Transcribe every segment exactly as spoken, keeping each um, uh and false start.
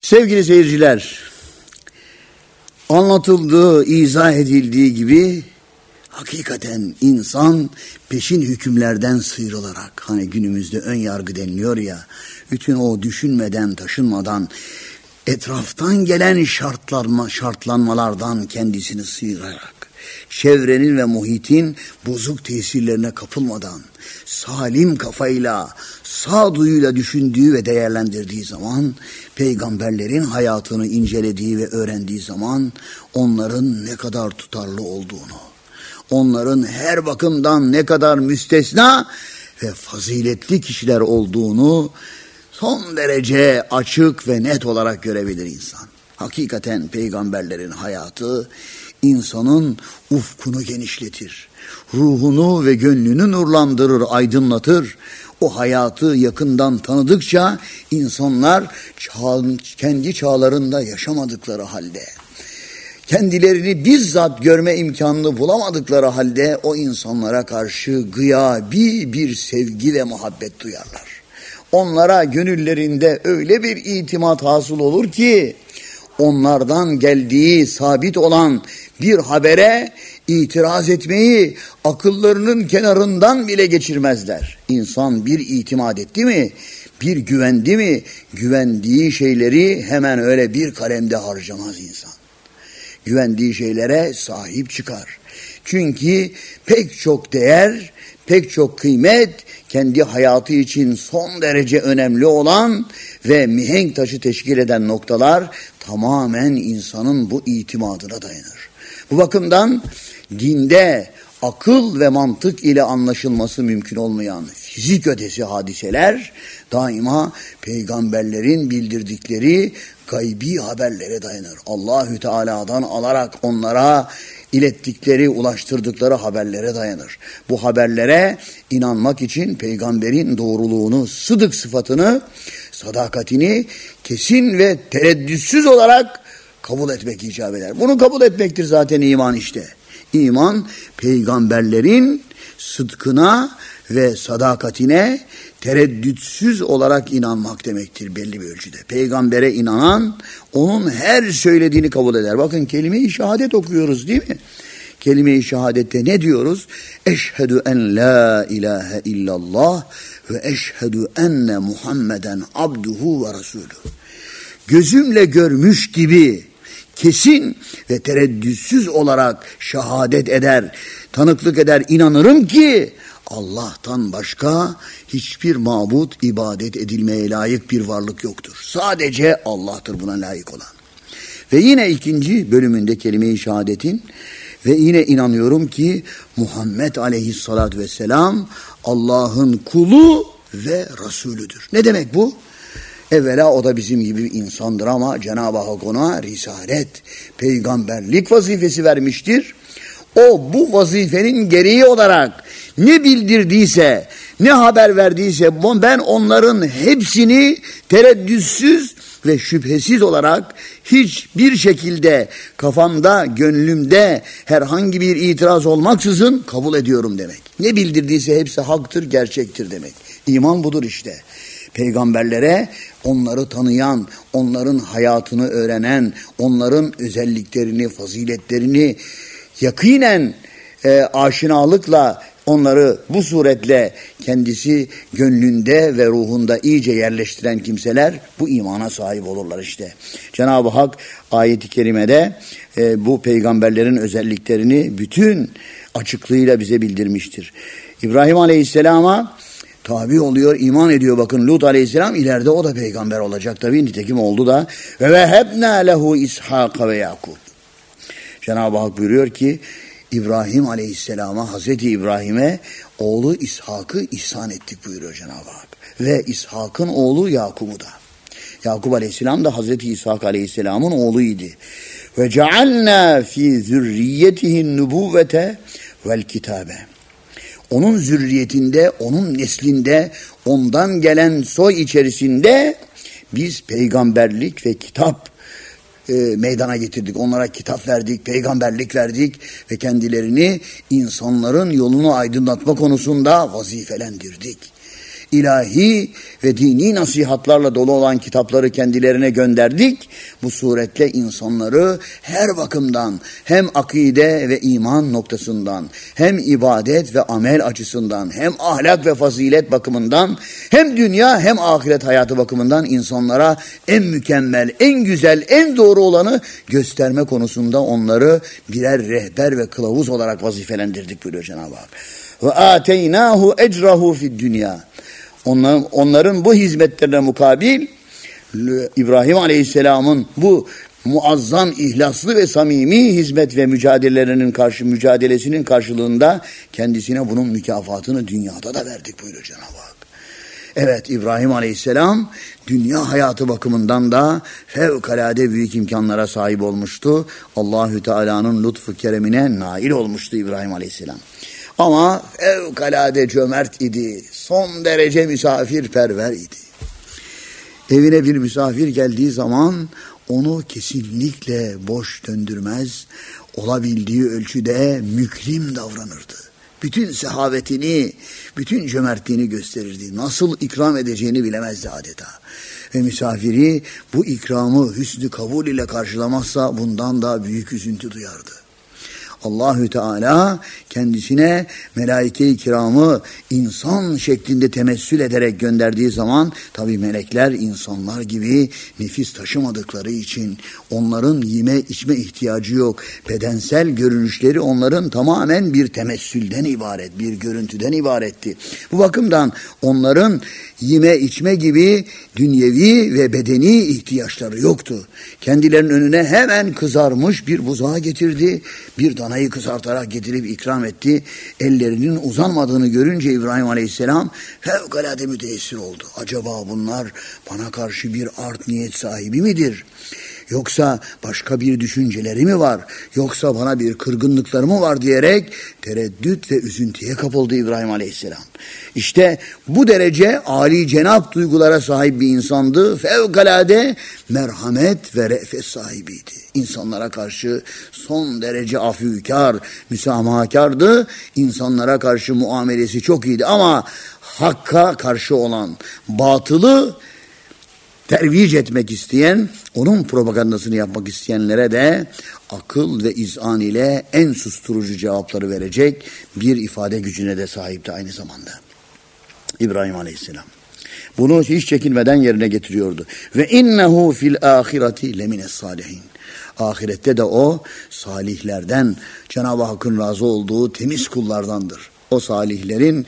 Sevgili seyirciler, anlatıldığı, izah edildiği gibi hakikaten insan peşin hükümlerden sıyrılarak, hani günümüzde ön yargı deniliyor ya, bütün o düşünmeden, taşınmadan, etraftan gelen şartlanma, şartlanmalardan kendisini sıyırarak, çevrenin ve muhitin bozuk tesirlerine kapılmadan, salim kafayla, sağduyuyla düşündüğü ve değerlendirdiği zaman, peygamberlerin hayatını incelediği ve öğrendiği zaman, onların ne kadar tutarlı olduğunu, onların her bakımdan ne kadar müstesna ve faziletli kişiler olduğunu son derece açık ve net olarak görebilir insan. Hakikaten peygamberlerin hayatı insanın ufkunu genişletir, ruhunu ve gönlünü nurlandırır, aydınlatır. O hayatı yakından tanıdıkça insanlar çağ, kendi çağlarında yaşamadıkları halde, kendilerini bizzat görme imkanını bulamadıkları halde o insanlara karşı gıyabi bir sevgi ve muhabbet duyarlar. Onlara gönüllerinde öyle bir itimat hasıl olur ki, onlardan geldiği sabit olan bir habere itiraz etmeyi akıllarının kenarından bile geçirmezler. İnsan bir itimat etti mi, bir güvendi mi, güvendiği şeyleri hemen öyle bir kalemde harcamaz insan. Güvendiği şeylere sahip çıkar. Çünkü pek çok değer, pek çok kıymet, kendi hayatı için son derece önemli olan ve mihenk taşı teşkil eden noktalar tamamen insanın bu itimadına dayanır. Bu bakımdan dinde akıl ve mantık ile anlaşılması mümkün olmayan fizik ötesi hadiseler daima peygamberlerin bildirdikleri gaybi haberlere dayanır. Allahü Teala'dan alarak onlara ilettikleri, ulaştırdıkları haberlere dayanır. Bu haberlere inanmak için peygamberin doğruluğunu, sıdık sıfatını, sadakatini kesin ve tereddütsüz olarak kabul etmek icap eder. Bunu kabul etmektir zaten iman işte. İman, peygamberlerin sıdkına ve sadakatine tereddütsüz olarak inanmak demektir belli bir ölçüde. Peygambere inanan, onun her söylediğini kabul eder. Bakın kelime-i şehadet okuyoruz değil mi? Kelime-i şehadette ne diyoruz? Eşhedü en la ilahe illallah ve eşhedü enne Muhammeden abduhu ve resulü. Gözümle görmüş gibi kesin ve tereddütsüz olarak şehadet eder, tanıklık eder, inanırım ki Allah'tan başka hiçbir mabut ibadet edilmeye layık bir varlık yoktur. Sadece Allah'tır buna layık olan. Ve yine ikinci bölümünde kelime-i şehadetin ve yine inanıyorum ki Muhammed aleyhissalatü vesselam Allah'ın kulu ve Resulüdür. Ne demek bu? Evvela o da bizim gibi bir insandır ama Cenab-ı Hak ona risalet, peygamberlik vazifesi vermiştir. O bu vazifenin gereği olarak ne bildirdiyse, ne haber verdiyse ben onların hepsini tereddütsüz ve şüphesiz olarak hiçbir şekilde kafamda, gönlümde herhangi bir itiraz olmaksızın kabul ediyorum demek. Ne bildirdiyse hepsi haktır, gerçektir demek. İman budur işte. Peygamberlere onları tanıyan, onların hayatını öğrenen, onların özelliklerini, faziletlerini yakinen e, aşinalıkla onları bu suretle kendisi gönlünde ve ruhunda iyice yerleştiren kimseler bu imana sahip olurlar işte. Cenab-ı Hak ayet-i kerimede e, bu peygamberlerin özelliklerini bütün açıklığıyla bize bildirmiştir. İbrahim Aleyhisselam'a tabi oluyor, iman ediyor. Bakın Lut Aleyhisselam ileride o da peygamber olacak tabii. Nitekim oldu da. Ve vehebna lehu İshak ve Yakub. Cenab-ı Hak buyuruyor ki İbrahim Aleyhisselam'a, Hazreti İbrahim'e oğlu İshak'ı ihsan ettik buyuruyor Cenab-ı Hak. Ve İshak'ın oğlu Yakub'u da. Yakub Aleyhisselam da Hazreti İshak Aleyhisselam'ın oğluydu. Ve cealna fi zürriyetihin nubuvvete vel kitabe. Onun zürriyetinde, onun neslinde, ondan gelen soy içerisinde biz peygamberlik ve kitap e, meydana getirdik. Onlara kitap verdik, peygamberlik verdik ve kendilerini insanların yolunu aydınlatma konusunda vazifelendirdik. ilahi ve dini nasihatlarla dolu olan kitapları kendilerine gönderdik. Bu suretle insanları her bakımdan, hem akide ve iman noktasından, hem ibadet ve amel açısından, hem ahlak ve fazilet bakımından, hem dünya hem ahiret hayatı bakımından insanlara en mükemmel, en güzel, en doğru olanı gösterme konusunda onları birer rehber ve kılavuz olarak vazifelendirdik buyuruyor Cenab-ı Hak. Ve ateynahu ecrahu fid dünya. Onların, onların bu hizmetlerine mukabil İbrahim Aleyhisselam'ın bu muazzam, ihlaslı ve samimi hizmet ve mücadelelerinin karşı mücadelesinin karşılığında kendisine bunun mükafatını dünyada da verdik buyuruyor Cenab-ı Hak. Evet, İbrahim Aleyhisselam dünya hayatı bakımından da fevkalade büyük imkanlara sahip olmuştu. Allahü Teala'nın lütfu keremine nail olmuştu İbrahim Aleyhisselam. Ama fevkalade cömert idi. Son derece misafirperver idi. Evine bir misafir geldiği zaman onu kesinlikle boş döndürmez, olabildiği ölçüde mükrim davranırdı. Bütün sehavetini, bütün cömertliğini gösterirdi. Nasıl ikram edeceğini bilemezdi adeta. Ve misafiri bu ikramı hüsnü kabul ile karşılamazsa bundan da büyük üzüntü duyardı. Allahü Teala kendisine melaike-i kiramı insan şeklinde temessül ederek gönderdiği zaman tabi melekler insanlar gibi nefis taşımadıkları için onların yeme içme ihtiyacı yok. Bedensel görünüşleri onların tamamen bir temessülden ibaret, bir görüntüden ibaretti. Bu bakımdan onların yeme içme gibi dünyevi ve bedeni ihtiyaçları yoktu. Kendilerinin önüne hemen kızarmış bir buzağı getirdi. Bir danayı kızartarak getirip ikram etti. Ellerinin uzanmadığını görünce İbrahim Aleyhisselam fevkalade müteessir oldu. Acaba bunlar bana karşı bir art niyet sahibi midir? Yoksa başka bir düşünceleri mi var? Yoksa bana bir kırgınlıkları mı var diyerek tereddüt ve üzüntüye kapıldı İbrahim Aleyhisselam. İşte bu derece âli cenap duygulara sahip bir insandı. Fevkalade merhamet ve re'fet sahibiydi. İnsanlara karşı son derece afükar, müsamahakardı. İnsanlara karşı muamelesi çok iyiydi ama hakka karşı olan batılı tervic etmek isteyen, onun propagandasını yapmak isteyenlere de akıl ve izan ile en susturucu cevapları verecek bir ifade gücüne de sahipti aynı zamanda İbrahim Aleyhisselam. Bunu hiç çekinmeden yerine getiriyordu. Ve innehu fil ahireti lemines salihin. Ahirette de o salihlerden, Cenab-ı Hakk'ın razı olduğu temiz kullardandır. O salihlerin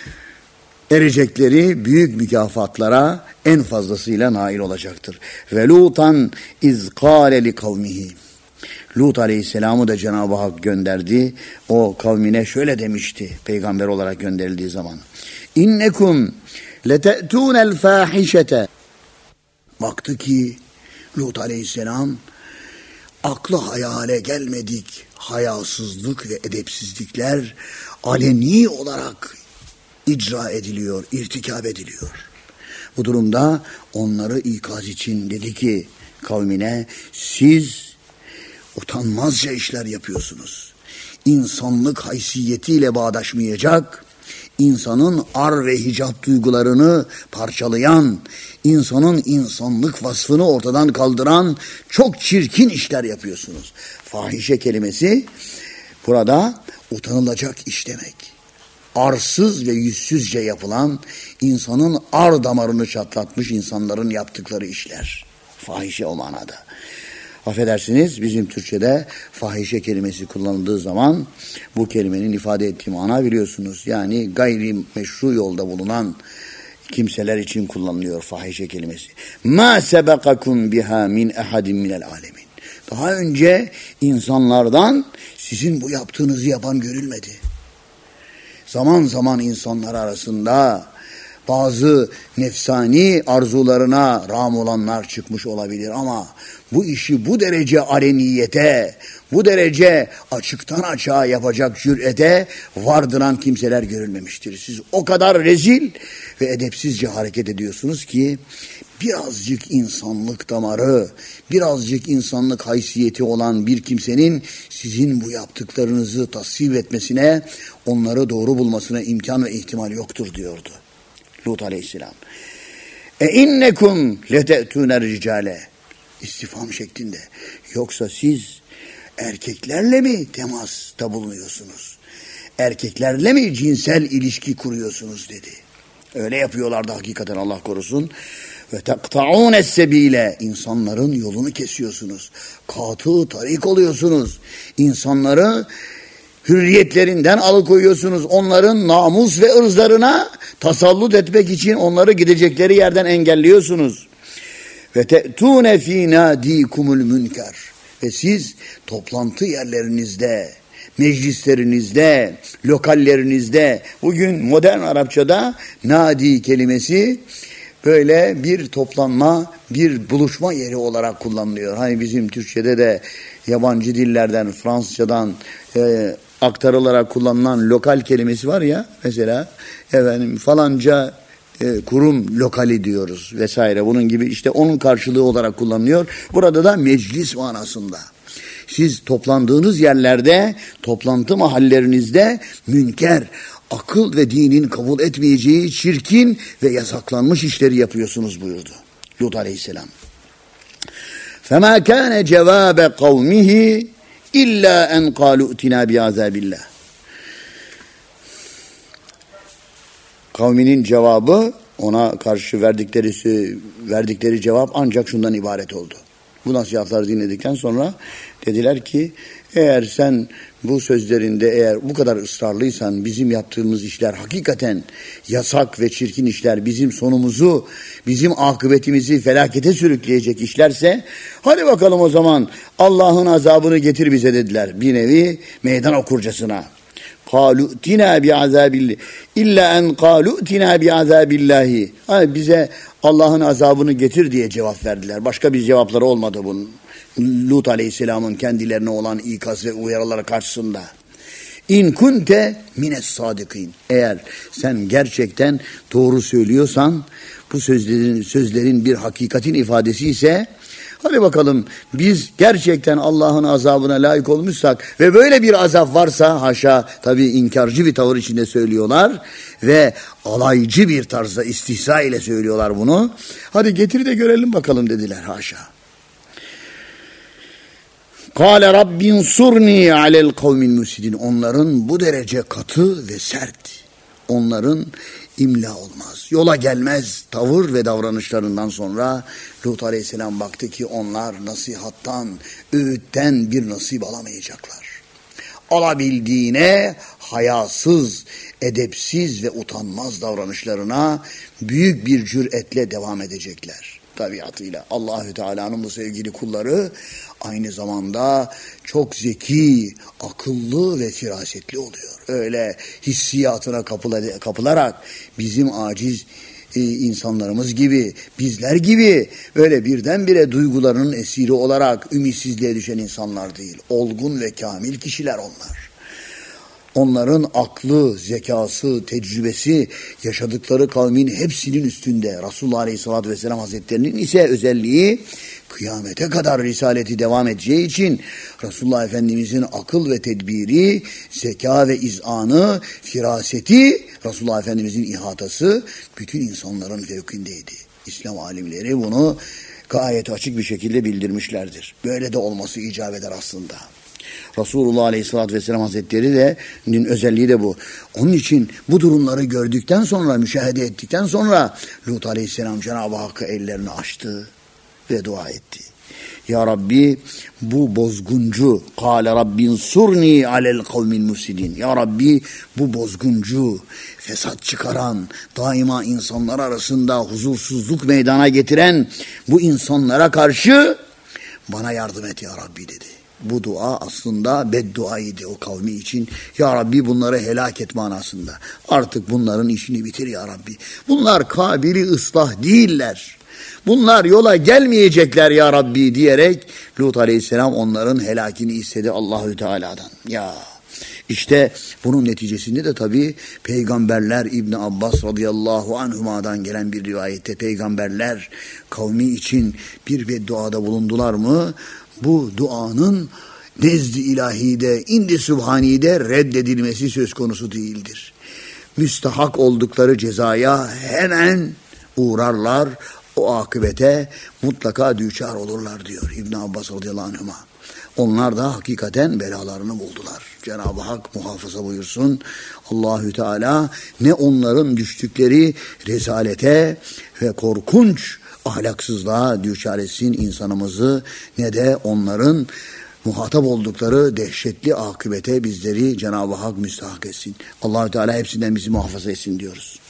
erecekleri büyük mükafatlara en fazlasıyla nail olacaktır. Ve Lutan iz kâle li kavmihi. Lut Aleyhisselam'ı da Cenab-ı Hak gönderdi. O kavmine şöyle demişti peygamber olarak gönderildiği zaman. İnnekum lete'tûnel fâhişete. Baktı ki Lut Aleyhisselam aklı hayale gelmedik hayasızlık ve edepsizlikler aleni olarak icra ediliyor, irtikab ediliyor. Bu durumda onları ikaz için dedi ki kavmine, siz utanmazca işler yapıyorsunuz. İnsanlık haysiyetiyle bağdaşmayacak, insanın ar ve hicap duygularını parçalayan, insanın insanlık vasfını ortadan kaldıran çok çirkin işler yapıyorsunuz. Fahişe kelimesi burada utanılacak iş demek. Arsız ve yüzsüzce yapılan, insanın ar damarını çatlatmış insanların yaptıkları işler. Fahişe o manada. Affedersiniz, bizim Türkçe'de fahişe kelimesi kullanıldığı zaman bu kelimenin ifade ettiği mana biliyorsunuz. Yani gayri meşru yolda bulunan kimseler için kullanılıyor fahişe kelimesi. Ma sebekakum biha min ehadin minel alemin. Daha önce insanlardan sizin bu yaptığınızı yapan görülmedi. Zaman zaman insanlar arasında bazı nefsani arzularına rağm olanlar çıkmış olabilir ama bu işi bu derece areniyete, bu derece açıktan açığa yapacak cürete vardıran kimseler görülmemiştir. Siz o kadar rezil ve edepsizce hareket ediyorsunuz ki birazcık insanlık damarı, birazcık insanlık haysiyeti olan bir kimsenin sizin bu yaptıklarınızı tasvip etmesine, onları doğru bulmasına imkan ve ihtimal yoktur diyordu Lut aleyhisselam. E innekum lete'tûner ricale. İstifham şeklinde. Yoksa siz erkeklerle mi temasta bulunuyorsunuz? Erkeklerle mi cinsel ilişki kuruyorsunuz dedi. Öyle yapıyorlardı hakikaten, Allah korusun. Ve tekta'ûne sebîle, insanların yolunu kesiyorsunuz. Katı tarik oluyorsunuz. İnsanları hürriyetlerinden alıkoyuyorsunuz. Onların namus ve ırzlarına tasallut etmek için onları gidecekleri yerden engelliyorsunuz. Ve te'tûne fî nâdîkumul münker. Ve siz toplantı yerlerinizde, meclislerinizde, lokallerinizde, bugün modern Arapçada nadi kelimesi böyle bir toplanma, bir buluşma yeri olarak kullanılıyor. Hani bizim Türkçe'de de yabancı dillerden, Fransızcadan e, aktarılarak kullanılan lokal kelimesi var ya, mesela efendim falanca e, kurum lokali diyoruz vesaire. Bunun gibi işte onun karşılığı olarak kullanılıyor. Burada da meclis manasında. Siz toplandığınız yerlerde, toplantı mahallelerinizde münker, akıl ve dinin kabul etmeyeceği çirkin ve yasaklanmış işleri yapıyorsunuz buyurdu Lut aleyhisselam. فَمَا كَانَ جَوَابَ قَوْمِهِ اِلَّا اَنْ قَالُوا اُتِنَا بِعَذَابِ اللّٰهِ. Kavminin cevabı, ona karşı verdikleri, verdikleri cevap ancak şundan ibaret oldu. Bu nasihatları dinledikten sonra dediler ki, eğer sen bu sözlerinde eğer bu kadar ısrarlıysan, bizim yaptığımız işler hakikaten yasak ve çirkin işler, bizim sonumuzu, bizim akıbetimizi felakete sürükleyecek işlerse, hadi bakalım o zaman Allah'ın azabını getir bize dediler. Bir nevi meydan okurcasına. قَالُوا اُتِنَا بِعَذَابِ اِلَّا اَنْ قَالُوا اُتِنَا بِعَذَابِ اللّٰهِ. Hani bize Allah'ın azabını getir diye cevap verdiler. Başka bir cevapları olmadı bunun. Lut aleyhisselamın kendilerine olan ikaz ve uyarıları karşısında. İn kunte mines sadikin. Eğer sen gerçekten doğru söylüyorsan, bu sözlerin, sözlerin bir hakikatin ifadesi ise, hadi bakalım biz gerçekten Allah'ın azabına layık olmuşsak ve böyle bir azap varsa, haşa, tabii inkarcı bir tavır içinde söylüyorlar ve alaycı bir tarzda istihza ile söylüyorlar bunu. Hadi getir de görelim bakalım dediler, haşa. Kâle Rabbin surni alel kavmin müsidin. Onların bu derece katı ve sert, onların imla olmaz, yola gelmez tavır ve davranışlarından sonra Lut aleyhisselam baktı ki onlar nasihattan, öğütten bir nasip alamayacaklar. Alabildiğine hayasız, edepsiz ve utanmaz davranışlarına büyük bir cüretle devam edecekler. Tabiatıyla Allahü Teala'nın bu sevgili kulları aynı zamanda çok zeki, akıllı ve firasetli oluyor. Öyle hissiyatına kapılarak bizim aciz e, insanlarımız gibi, bizler gibi öyle birdenbire duygularının esiri olarak ümitsizliğe düşen insanlar değil. Olgun ve kamil kişiler onlar. Onların aklı, zekası, tecrübesi, yaşadıkları kavmin hepsinin üstünde. Resulullah Aleyhisselatü Vesselam Hazretlerinin ise özelliği kıyamete kadar risaleti devam edeceği için Resulullah Efendimizin akıl ve tedbiri, zeka ve izanı, firaseti, Resulullah Efendimizin ihatası bütün insanların fevkindeydi. İslam alimleri bunu gayet açık bir şekilde bildirmişlerdir. Böyle de olması icap eder aslında. Resulullah Aleyhisselatü Vesselam Hazretleri de özelliği de bu. Onun için bu durumları gördükten sonra, müşahede ettikten sonra Lut Aleyhisselam Cenab-ı Hakk'a ellerini açtı ve dua etti. Ya Rabbi, bu bozguncu, kâle Rabbin surni alel kavmin müsidin. Ya Rabbi, bu bozguncu, fesat çıkaran, daima insanlar arasında huzursuzluk meydana getiren bu insanlara karşı bana yardım et ya Rabbi dedi. Bu dua aslında bedduaydı o kavmi için. Ya Rabbi bunları helak et manasında. Artık bunların işini bitir ya Rabbi. Bunlar kabili ıslah değiller. Bunlar yola gelmeyecekler ya Rabbi diyerek Lut Aleyhisselam onların helakini istedi Allahü Teala'dan. Ya işte bunun neticesinde de tabii peygamberler, İbn Abbas radıyallahu anhuma'dan gelen bir rivayette peygamberler kavmi için bir bedduada bulundular mı? Bu duanın nezd-i ilahide, indi sübhanide reddedilmesi söz konusu değildir. müstahak oldukları cezaya hemen uğrarlar. O akıbete mutlaka düçar olurlar diyor İbn Abbas radıyallahu anhuma. Onlar da hakikaten belalarını buldular. Cenab-ı Hak muhafaza buyursun. Allahü Teala ne onların düştükleri rezalete ve korkunç ahlaksızlığa düçar etsin insanımızı, ne de onların muhatap oldukları dehşetli akıbete bizleri Cenab-ı Hak müstahak etsin. Allahü Teala hepsinden bizi muhafaza etsin diyoruz.